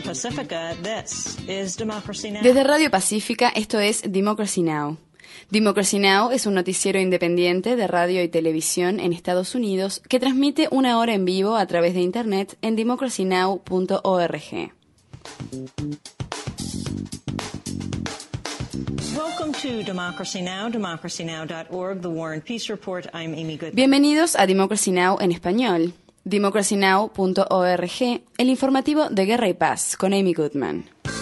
Pacifica, this is Democracy Now! Desde Radio Pacífica, esto es Democracy Now! Democracy Now! Es un noticiero independiente de radio y televisión en Estados Unidos que transmite una hora en vivo a través de Internet en democracynow.org. Welcome to Democracy Now!, democracynow.org, The War and Peace Report. I'm Amy Goodman. Bienvenidos a Democracy Now! En español. democracynow.org, el informativo de Guerra y Paz, con Amy Goodman.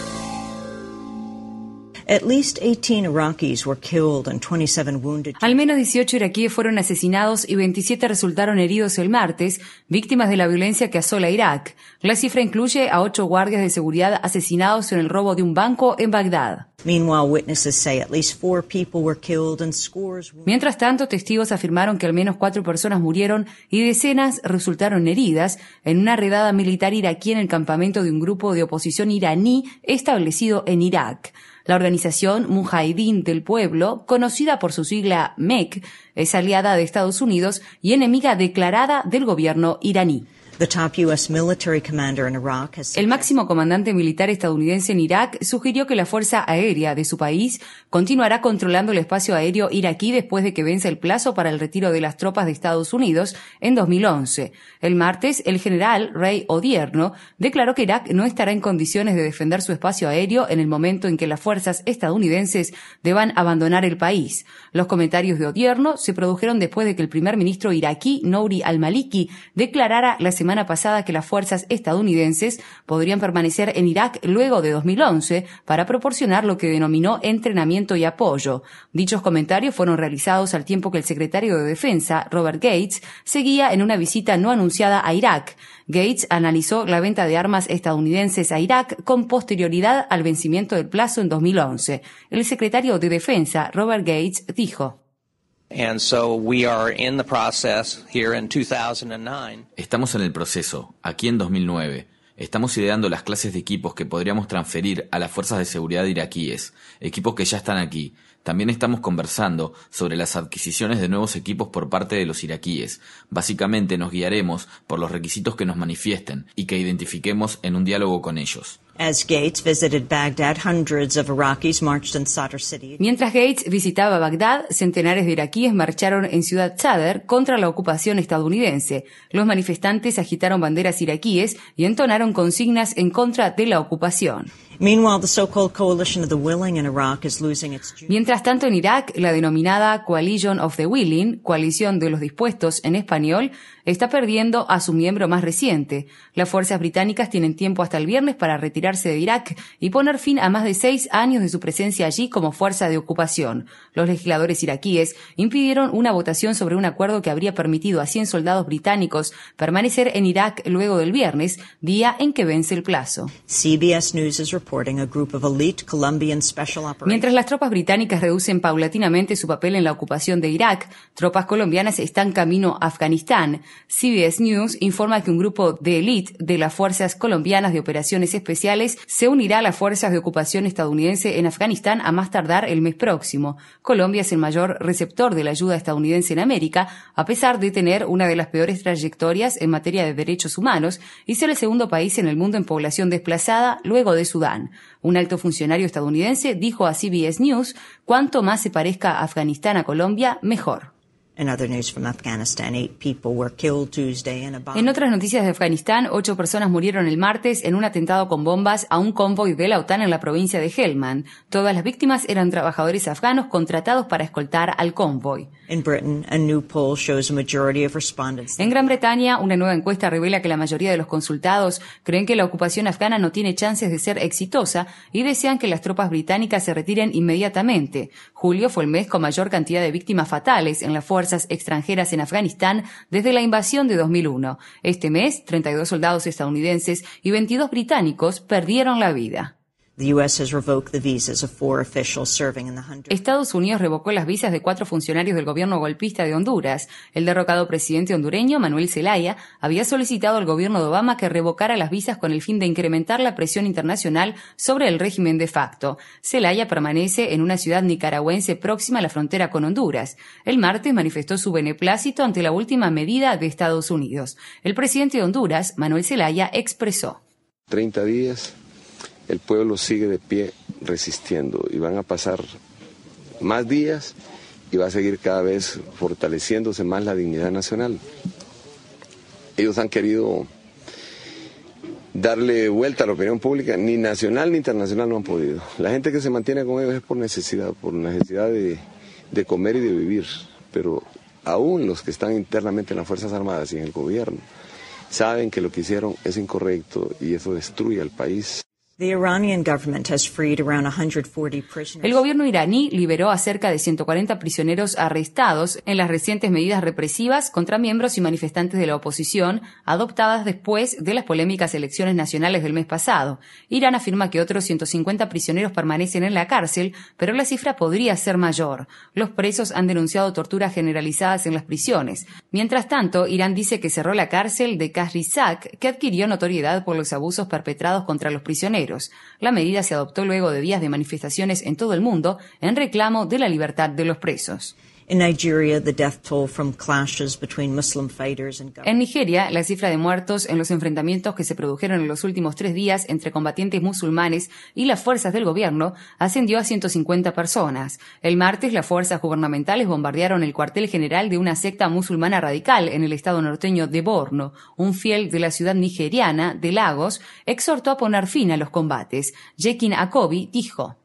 At least 18 Iraqis were killed and 27 wounded. Al menos 18 iraquíes fueron asesinados y 27 resultaron heridos el martes, víctimas de la violencia que asola Irak. La cifra incluye a 8 guardias de seguridad asesinados en el robo de un banco en Bagdad. Meanwhile, witnesses say at least 4 people were killed and scores wounded. Mientras tanto, testigos afirmaron que al menos 4 personas murieron y decenas resultaron heridas en una redada militar iraquí en el campamento de un grupo de oposición iraní establecido en Irak. La organización Mujahideen del Pueblo, conocida por su sigla MEK, es aliada de Estados Unidos y enemiga declarada del gobierno iraní. The top U.S. military commander in Iraq has El máximo comandante militar estadounidense en Irak sugirió que la Fuerza Aérea de su país continuará controlando el espacio aéreo iraquí después de que vence el plazo para el retiro de las tropas de Estados Unidos en 2011. El martes, el general Ray Odierno declaró que Irak no estará en condiciones de defender su espacio aéreo en el momento en que las fuerzas estadounidenses deban abandonar el país. Los comentarios de Odierno se produjeron después de que el primer ministro iraquí, Nouri al-Maliki, declarara la semana pasada que las fuerzas estadounidenses podrían permanecer en Irak luego de 2011 para proporcionar lo que denominó entrenamiento y apoyo. Dichos comentarios fueron realizados al tiempo que el secretario de Defensa, Robert Gates, seguía en una visita no anunciada a Irak. Gates analizó la venta de armas estadounidenses a Irak con posterioridad al vencimiento del plazo en 2011. El secretario de Defensa, Robert Gates, dijo: And so we are in the process here in 2009. Estamos en el proceso, aquí en 2009. Estamos ideando las clases de equipos que podríamos transferir a las fuerzas de seguridad iraquíes, equipos que ya están aquí. También estamos conversando sobre las adquisiciones de nuevos equipos por parte de los iraquíes. Básicamente nos guiaremos por los requisitos que nos manifiesten y que identifiquemos en un diálogo con ellos. As Gates visited Baghdad, hundreds of Iraqis marched in Sadr City. Mientras Gates visitaba Bagdad, centenares de iraquíes marcharon en Ciudad Sadr contra la ocupación estadounidense. Los manifestantes agitaron banderas iraquíes y entonaron consignas en contra de la ocupación. Meanwhile, the so-called coalition of the willing in Iraq is losing its juice. Mientras tanto, en Irak, la denominada Coalition of the Willing, coalición de los dispuestos en español, está perdiendo a su miembro más reciente. Las fuerzas británicas tienen tiempo hasta el viernes para retirarse de Irak y poner fin a más de 6 años de su presencia allí como fuerza de ocupación. Los legisladores iraquíes impidieron una votación sobre un acuerdo que habría permitido a 100 soldados británicos permanecer en Irak luego del viernes, día en que vence el plazo. CBS News is reporting a group of elite Colombian special operations. Mientras las tropas británicas reducen paulatinamente su papel en la ocupación de Irak, tropas colombianas están camino a Afganistán. CBS News informa que un grupo de élite de las Fuerzas Colombianas de Operaciones Especiales se unirá a las fuerzas de ocupación estadounidense en Afganistán a más tardar el mes próximo. Colombia es el mayor receptor de la ayuda estadounidense en América, a pesar de tener una de las peores trayectorias en materia de derechos humanos y ser el segundo país en el mundo en población desplazada luego de Sudán. Un alto funcionario estadounidense dijo a CBS News: cuanto más se parezca Afganistán a Colombia, mejor. In other news from Afghanistan, 8 people were killed Tuesday in a bomb. En otras noticias de Afganistán, 8 personas murieron el martes en un atentado con bombas a un convoy de la OTAN en la provincia de Helmand. Todas las víctimas eran trabajadores afganos contratados para escoltar al convoy. In Britain, a new poll shows a majority of respondents. En Gran Bretaña, una nueva encuesta revela que la mayoría de los consultados creen que la ocupación afgana no tiene chances de ser exitosa y desean que las tropas británicas se retiren inmediatamente. Julio fue el mes con mayor cantidad de víctimas fatales en las fuerzas extranjeras en Afganistán desde la invasión de 2001. Este mes, 32 soldados estadounidenses y 22 británicos perdieron la vida. The U.S. has revoked the visas of 4 officials serving in the Honduras. Estados Unidos revocó las visas de 4 funcionarios del gobierno golpista de Honduras. El derrocado presidente hondureño, Manuel Zelaya, había solicitado al gobierno de Obama que revocara las visas con el fin de incrementar la presión internacional sobre el régimen de facto. Zelaya permanece en una ciudad nicaragüense próxima a la frontera con Honduras. El martes manifestó su beneplácito ante la última medida de Estados Unidos. El presidente de Honduras, Manuel Zelaya, expresó: 30 días el pueblo sigue de pie resistiendo y van a pasar más días y va a seguir cada vez fortaleciéndose más la dignidad nacional. Ellos han querido darle vuelta a la opinión pública, ni nacional ni internacional no han podido. La gente que se mantiene con ellos es por necesidad de comer y de vivir, pero aún los que están internamente en las Fuerzas Armadas y en el gobierno saben que lo que hicieron es incorrecto y eso destruye al país. El gobierno iraní liberó a cerca de 140 prisioneros arrestados en las recientes medidas represivas contra miembros y manifestantes de la oposición adoptadas después de las polémicas elecciones nacionales del mes pasado. Irán afirma que otros 150 prisioneros permanecen en la cárcel, pero la cifra podría ser mayor. Los presos han denunciado torturas generalizadas en las prisiones. Mientras tanto, Irán dice que cerró la cárcel de Qasr-i-Zaq, que adquirió notoriedad por los abusos perpetrados contra los prisioneros. La medida se adoptó luego de días de manifestaciones en todo el mundo en reclamo de la libertad de los presos. En Nigeria, la cifra de muertos en los enfrentamientos que se produjeron en los últimos 3 días entre combatientes musulmanes y las fuerzas del gobierno ascendió a 150 personas. El martes, las fuerzas gubernamentales bombardearon el cuartel general de una secta musulmana radical en el estado norteño de Borno. Un fiel de la ciudad nigeriana de Lagos exhortó a poner fin a los combates. Jekin Akobi dijo: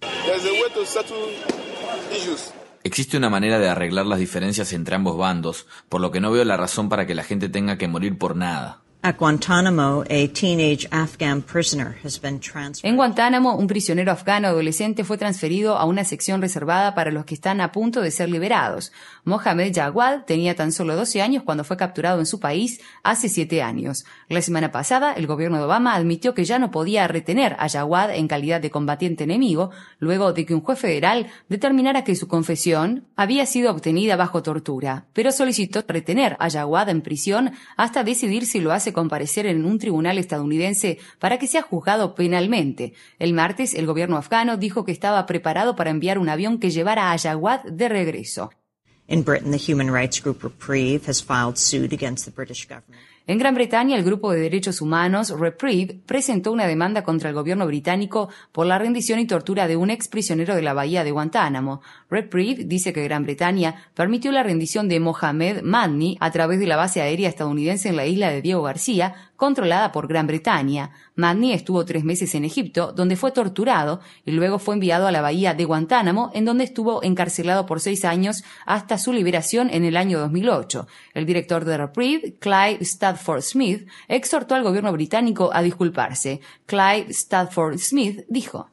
existe una manera de arreglar las diferencias entre ambos bandos, por lo que no veo la razón para que la gente tenga que morir por nada. At Guantánamo, a teenage Afghan prisoner has been transferred. En Guantánamo, un prisionero afgano adolescente fue transferido a una sección reservada para los que están a punto de ser liberados. Mohamed Jawad tenía tan solo 12 años cuando fue capturado en su país hace 7 años. La semana pasada, el gobierno de Obama admitió que ya no podía retener a Jawad en calidad de combatiente enemigo, luego de que un juez federal determinara que su confesión había sido obtenida bajo tortura, pero solicitó retener a Jawad en prisión hasta decidir si lo hace comparecer en un tribunal estadounidense para que sea juzgado penalmente. El martes, el gobierno afgano dijo que estaba preparado para enviar un avión que llevara a Jawad de regreso. In Britain, the human rights group Reprieve has filed suit against the British government. En Gran Bretaña, el grupo de derechos humanos Reprieve presentó una demanda contra el gobierno británico por la rendición y tortura de un ex prisionero de la bahía de Guantánamo. Reprieve dice que Gran Bretaña permitió la rendición de Mohamed Madni a través de la base aérea estadounidense en la isla de Diego García, controlada por Gran Bretaña. Madni estuvo 3 meses en Egipto, donde fue torturado, y luego fue enviado a la bahía de Guantánamo, en donde estuvo encarcelado por 6 años hasta su liberación en el año 2008. El director de Reprieve, Clive Stafford Smith, exhortó al gobierno británico a disculparse. Clive Stafford Smith dijo: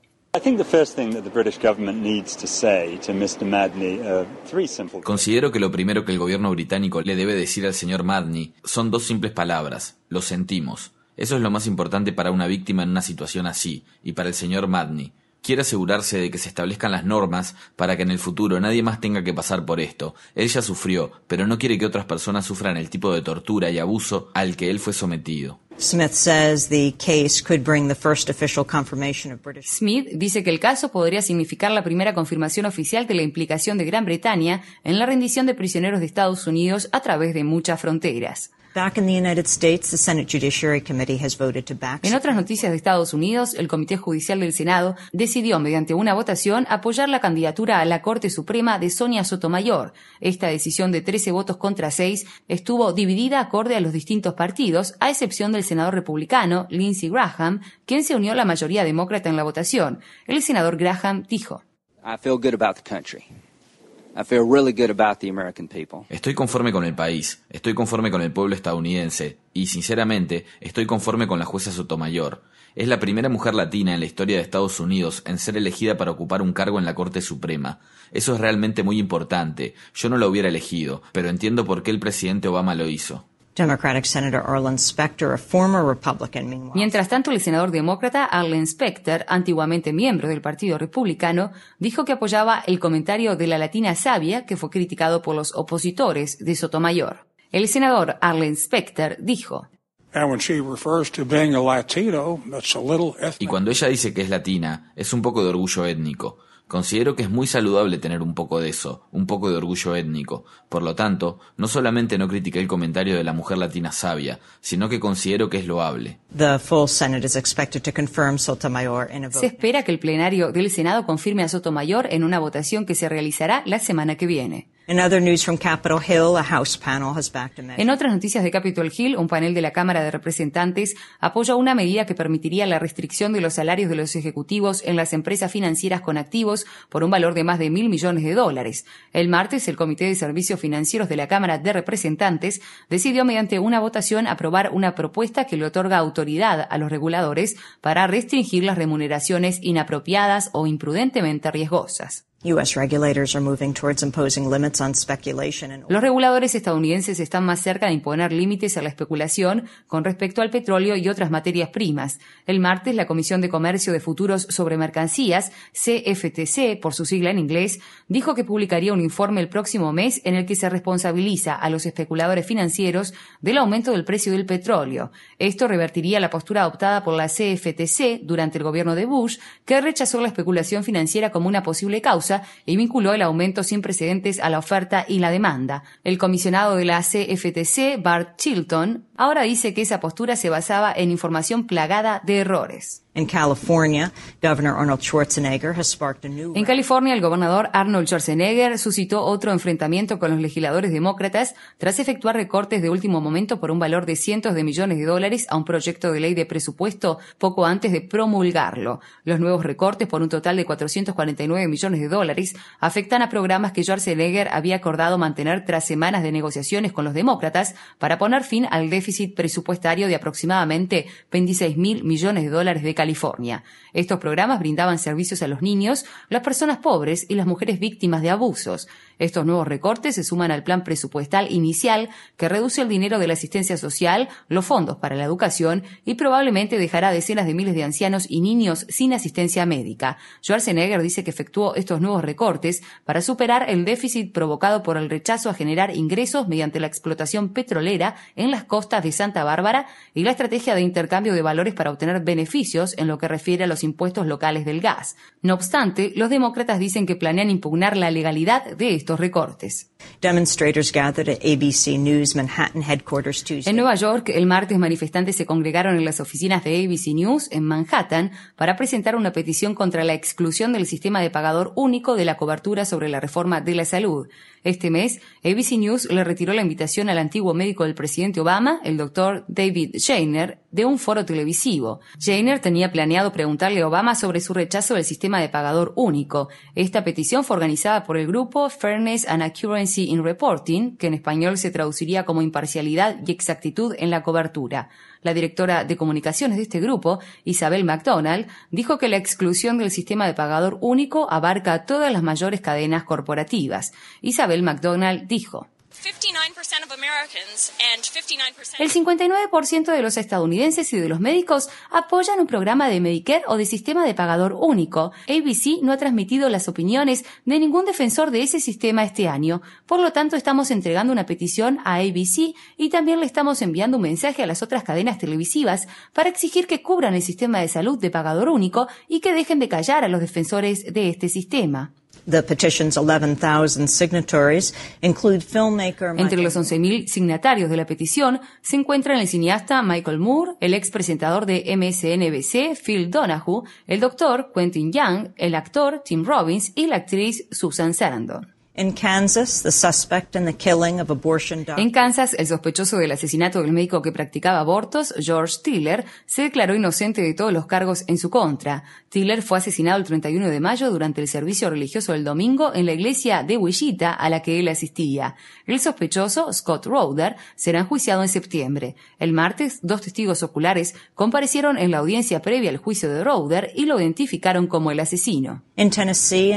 considero que lo primero que el gobierno británico le debe decir al señor Madni son 2 simples palabras: lo sentimos. Eso es lo más importante para una víctima en una situación así, y para el señor Madni. Quiere asegurarse de que se establezcan las normas para que en el futuro nadie más tenga que pasar por esto. Él ya sufrió, pero no quiere que otras personas sufran el tipo de tortura y abuso al que él fue sometido. Smith says the case could bring the first official confirmation of British. Smith dice que el caso podría significar la primera confirmación oficial de la implicación de Gran Bretaña en la rendición de prisioneros de Estados Unidos a través de muchas fronteras. Back in the United States, the Senate Judiciary Committee has voted to back. En otras noticias de Estados Unidos, el Comité Judicial del Senado decidió mediante una votación apoyar la candidatura a la Corte Suprema de Sonia Sotomayor. Esta decisión de 13 votos contra 6 estuvo dividida acorde a los distintos partidos, a excepción del senador republicano Lindsey Graham, quien se unió a la mayoría demócrata en la votación. El senador Graham dijo: I feel good about the country. I feel really good about the American people. Estoy conforme con el país, estoy conforme con el pueblo estadounidense y, sinceramente, estoy conforme con la jueza Sotomayor. Es la primera mujer latina en la historia de Estados Unidos en ser elegida para ocupar un cargo en la Corte Suprema. Eso es realmente muy importante. Yo no lo hubiera elegido, pero entiendo por qué el presidente Obama lo hizo. Democratic Senator Arlen Specter, a former Republican, meanwhile. Mientras tanto, el senador demócrata Arlen Specter, antiguamente miembro del Partido Republicano, dijo que apoyaba el comentario de la latina sabia que fue criticado por los opositores de Sotomayor. El senador Arlen Specter dijo: y cuando ella dice que es latina, es un poco de orgullo étnico. Considero que es muy saludable tener un poco de eso, un poco de orgullo étnico. Por lo tanto, no solamente no critiqué el comentario de la mujer latina sabia, sino que considero que es loable. Se espera que el plenario del Senado confirme a Sotomayor en una votación que se realizará la semana que viene. En otras noticias de Capitol Hill, un panel de la Cámara de Representantes apoyó una medida que permitiría la restricción de los salarios de los ejecutivos en las empresas financieras con activos por un valor de más de $1.000 millones. El martes, el Comité de Servicios Financieros de la Cámara de Representantes decidió mediante una votación aprobar una propuesta que le otorga autoridad a los reguladores para restringir las remuneraciones inapropiadas o imprudentemente riesgosas. Los reguladores estadounidenses están más cerca de imponer límites a la especulación con respecto al petróleo y otras materias primas. El martes, la Comisión de Comercio de Futuros sobre Mercancías, CFTC, por su sigla en inglés, dijo que publicaría un informe el próximo mes en el que se responsabiliza a los especuladores financieros del aumento del precio del petróleo. Esto revertiría la postura adoptada por la CFTC durante el gobierno de Bush, que rechazó la especulación financiera como una posible causa y vinculó el aumento sin precedentes a la oferta y la demanda. El comisionado de la CFTC, Bart Chilton, ahora dice que esa postura se basaba en información plagada de errores. En California, el gobernador Arnold Schwarzenegger suscitó otro enfrentamiento con los legisladores demócratas tras efectuar recortes de último momento por un valor de cientos de millones de dólares a un proyecto de ley de presupuesto poco antes de promulgarlo. Los nuevos recortes, por un total de $449 millones, afectan a programas que Schwarzenegger había acordado mantener tras semanas de negociaciones con los demócratas para poner fin al déficit presupuestario de aproximadamente $26.000 millones de California. Estos programas brindaban servicios a los niños, las personas pobres y las mujeres víctimas de abusos. Estos nuevos recortes se suman al plan presupuestal inicial que reduce el dinero de la asistencia social, los fondos para la educación y probablemente dejará decenas de miles de ancianos y niños sin asistencia médica. Schwarzenegger dice que efectuó estos nuevos recortes para superar el déficit provocado por el rechazo a generar ingresos mediante la explotación petrolera en las costas de Santa Bárbara y la estrategia de intercambio de valores para obtener beneficios en lo que refiere a los impuestos locales del gas. No obstante, los demócratas dicen que planean impugnar la legalidad de estos recortes. En Nueva York, el martes, manifestantes se congregaron en las oficinas de ABC News en Manhattan para presentar una petición contra la exclusión del sistema de pagador único de la cobertura sobre la reforma de la salud. Este mes, ABC News le retiró la invitación al antiguo médico del presidente Obama, el doctor David Shaner, de un foro televisivo. Shaner tenía planeado preguntarle a Obama sobre su rechazo del sistema de pagador único. Esta petición fue organizada por el grupo Fairness and Accuracy in Reporting, que en español se traduciría como imparcialidad y exactitud en la cobertura. La directora de comunicaciones de este grupo, Isabel McDonald, dijo que la exclusión del sistema de pagador único abarca a todas las mayores cadenas corporativas. Isabel McDonald dijo: el 59% de los estadounidenses y de los médicos apoyan un programa de Medicare o de sistema de pagador único. ABC no ha transmitido las opiniones de ningún defensor de ese sistema este año. Por lo tanto, estamos entregando una petición a ABC y también le estamos enviando un mensaje a las otras cadenas televisivas para exigir que cubran el sistema de salud de pagador único y que dejen de callar a los defensores de este sistema. Entre los 11.000 signatarios de la petición se encuentran el cineasta Michael Moore, el ex presentador de MSNBC Phil Donahue, el doctor Quentin Young, el actor Tim Robbins y la actriz Susan Sarandon. En Kansas, el sospechoso del asesinato del médico que practicaba abortos, George Tiller, se declaró inocente de todos los cargos en su contra. Tiller fue asesinado el 31 de mayo durante el servicio religioso del domingo en la iglesia de Wichita a la que él asistía. El sospechoso, Scott Rowder, será enjuiciado en septiembre. El martes, 2 testigos oculares comparecieron en la audiencia previa al juicio de Rowder y lo identificaron como el asesino. En Tennessee,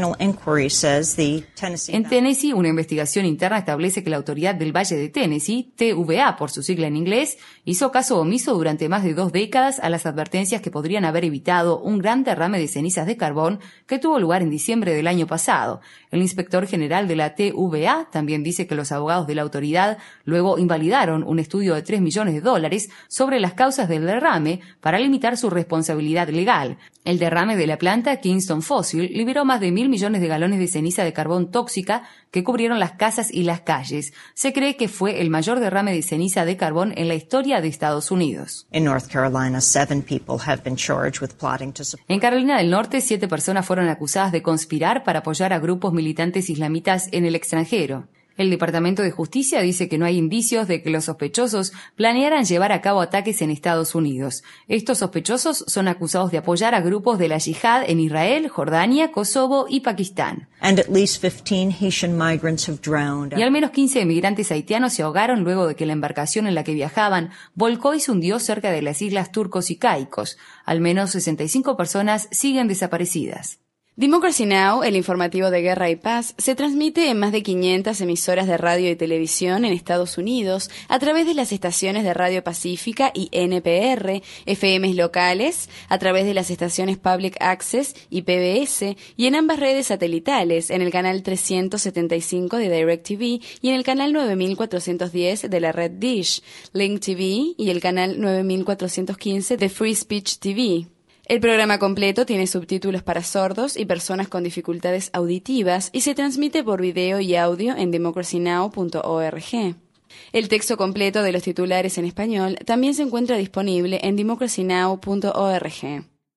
una investigación interna establece que la Autoridad del Valle de Tennessee, TVA por su sigla en inglés, hizo caso omiso durante más de 2 décadas a las advertencias que podrían haber evitado un gran derrame de cenizas de carbón que tuvo lugar en diciembre del año pasado. El inspector general de la TVA también dice que los abogados de la autoridad luego invalidaron un estudio de $3 millones sobre las causas del derrame para limitar su responsabilidad legal. El derrame de la planta Kingston fósil liberó más de 1.000 millones de galones de ceniza de carbón tóxica que cubrieron las casas y las calles. Se cree que fue el mayor derrame de ceniza de carbón en la historia de Estados Unidos. In North Carolina, 7 people have been charged with plotting to support. En Carolina del Norte, 7 personas fueron acusadas de conspirar para apoyar a grupos militantes islamitas en el extranjero. El Departamento de Justicia dice que no hay indicios de que los sospechosos planearan llevar a cabo ataques en Estados Unidos. Estos sospechosos son acusados de apoyar a grupos de la yihad en Israel, Jordania, Kosovo y Pakistán. And at least 15 Haitian migrants have drowned. Y al menos 15 emigrantes haitianos se ahogaron luego de que la embarcación en la que viajaban volcó y se hundió cerca de las islas Turcos y Caicos. Al menos 65 personas siguen desaparecidas. Democracy Now!, el informativo de guerra y paz, se transmite en más de 500 emisoras de radio y televisión en Estados Unidos a través de las estaciones de Radio Pacífica y NPR, FMs locales, a través de las estaciones Public Access y PBS, y en ambas redes satelitales, en el canal 375 de DirecTV y en el canal 9410 de la red Dish, Link TV y el canal 9415 de Free Speech TV. El programa completo tiene subtítulos para sordos y personas con dificultades auditivas y se transmite por video y audio en democracynow.org. El texto completo de los titulares en español también se encuentra disponible en democracynow.org.